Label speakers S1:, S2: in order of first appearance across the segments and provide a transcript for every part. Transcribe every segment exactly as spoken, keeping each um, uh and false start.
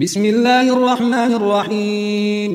S1: بسم الله الرحمن الرحيم.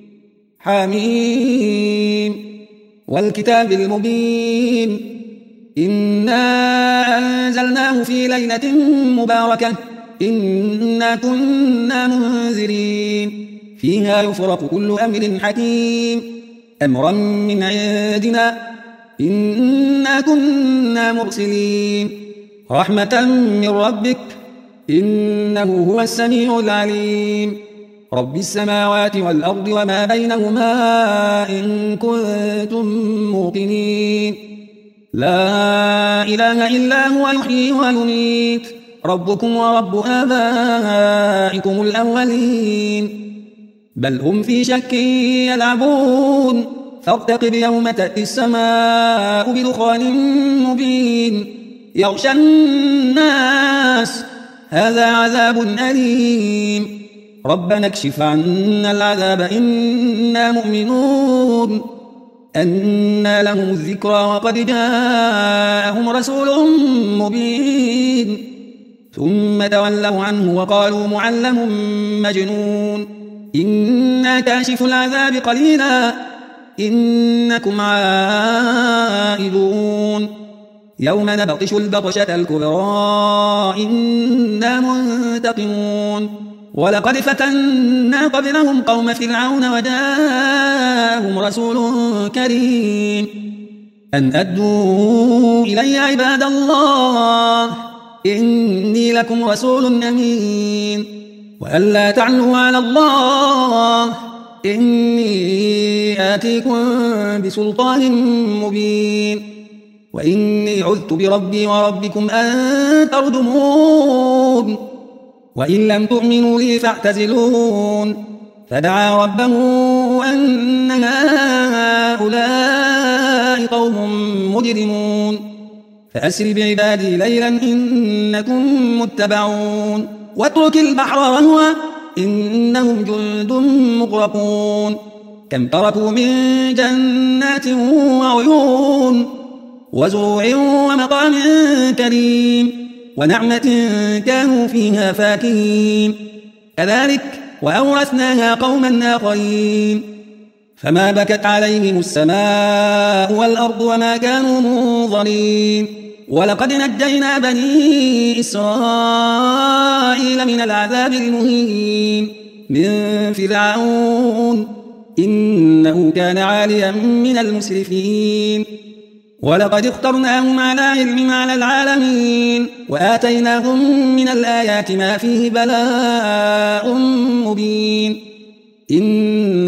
S1: حميم والكتاب المبين إنا أنزلناه في ليلة مباركة إنا كنا منذرين فيها يفرق كل أمر حكيم أمرا من عندنا إنا كنا مرسلين رحمة من ربك إنه هو السميع العليم رب السماوات والأرض وما بينهما إن كنتم موقنين لا إله إلا هو يحيي ويميت ربكم ورب آبائكم الأولين بل هم في شك يلعبون فارتقب يوم تأتي السماء بدخان مبين يغشى الناس هذا عذاب أليم ربنا اكشف عنا العذاب إنا مؤمنون أنى لهم الذكرى وقد جاءهم رسول مبين ثم تولوا عنه وقالوا معلم مجنون إنا كاشف العذاب قليلا إنكم عائدون يوم نبطش البطشة الكبرى إنا منتقمون ولقد فتنا قبلهم قوم فرعون وجاءهم رسول كريم أن أدوا إلي عباد الله إني لكم رسول أمين وأن لا تعلوا على الله إني آتيكم بسلطان مبين وإني عذت بربي وربكم أن ترجمون وإن لم تؤمنوا لي فاعتزلون فدعا ربه أن هؤلاء قوم مجرمون فأسر بعبادي ليلا إنكم متبعون واترك البحر رهوا إنهم جند مغرقون كم تركوا من جنات وعيون وزروع ومقام كريم ونعمة كانوا فيها فاكهين كذلك وأورثناها قوما آخرين فما بكت عليهم السماء والأرض وما كانوا منظرين ولقد نجينا بني إسرائيل من العذاب المهين من فرعون إنه كان عاليا من المسرفين ولقد اخترناهم على علم على العالمين وآتيناهم من الآيات ما فيه بلاء مبين إن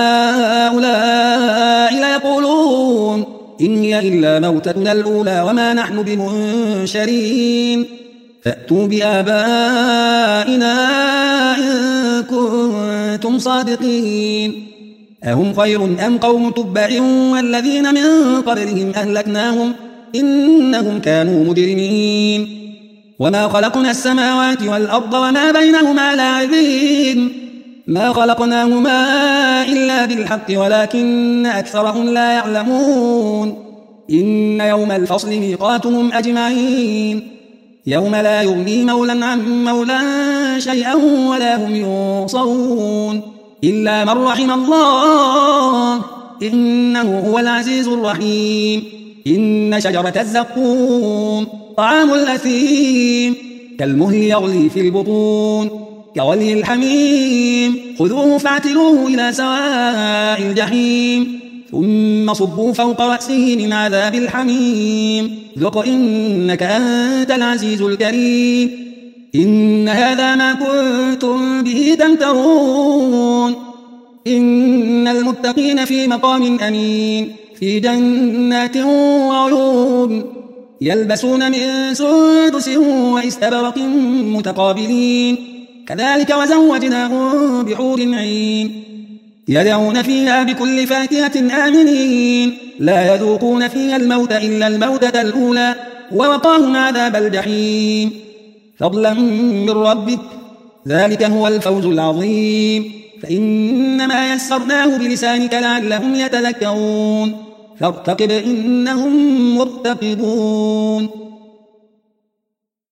S1: هؤلاء ليقولون إن هي إلا موتتنا الأولى وما نحن بمنشرين فأتوا بآبائنا إن كنتم صادقين أهم خير أم قوم تبع والذين من قبلهم أهلكناهم إنهم كانوا مجرمين وما خلقنا السماوات والأرض وما بينهما لاعبين ما خلقناهما إلا بالحق ولكن أكثرهم لا يعلمون إن يوم الفصل ميقاتهم أجمعين يوم لا يغني مولا عن مولا شيئا ولا هم ينصرون إلا من رحم الله إنه هو العزيز الرحيم إن شجرة الزقوم طعام الأثيم كالمهل يغلي في البطون كغلي الحميم خذوه فاعتلوه إلى سواء الجحيم ثم صبوا فوق رأسه من عذاب الحميم ذق إنك أنت العزيز الكريم إن هذا ما كنتم به تمترون إن المتقين في مقام أمين في جنات وعيون يلبسون من سندس واستبرق متقابلين كذلك وزوجناهم بحور عين يدعون فيها بكل فاكهة آمنين لا يذوقون فيها الموت إلا الموتة الأولى ووقاهم عذاب الجحيم فضلا من ربك ذلك هو الفوز العظيم فإنما يسرناه بلسانك لعلهم يتذكرون فارتقب إنهم مرتقبون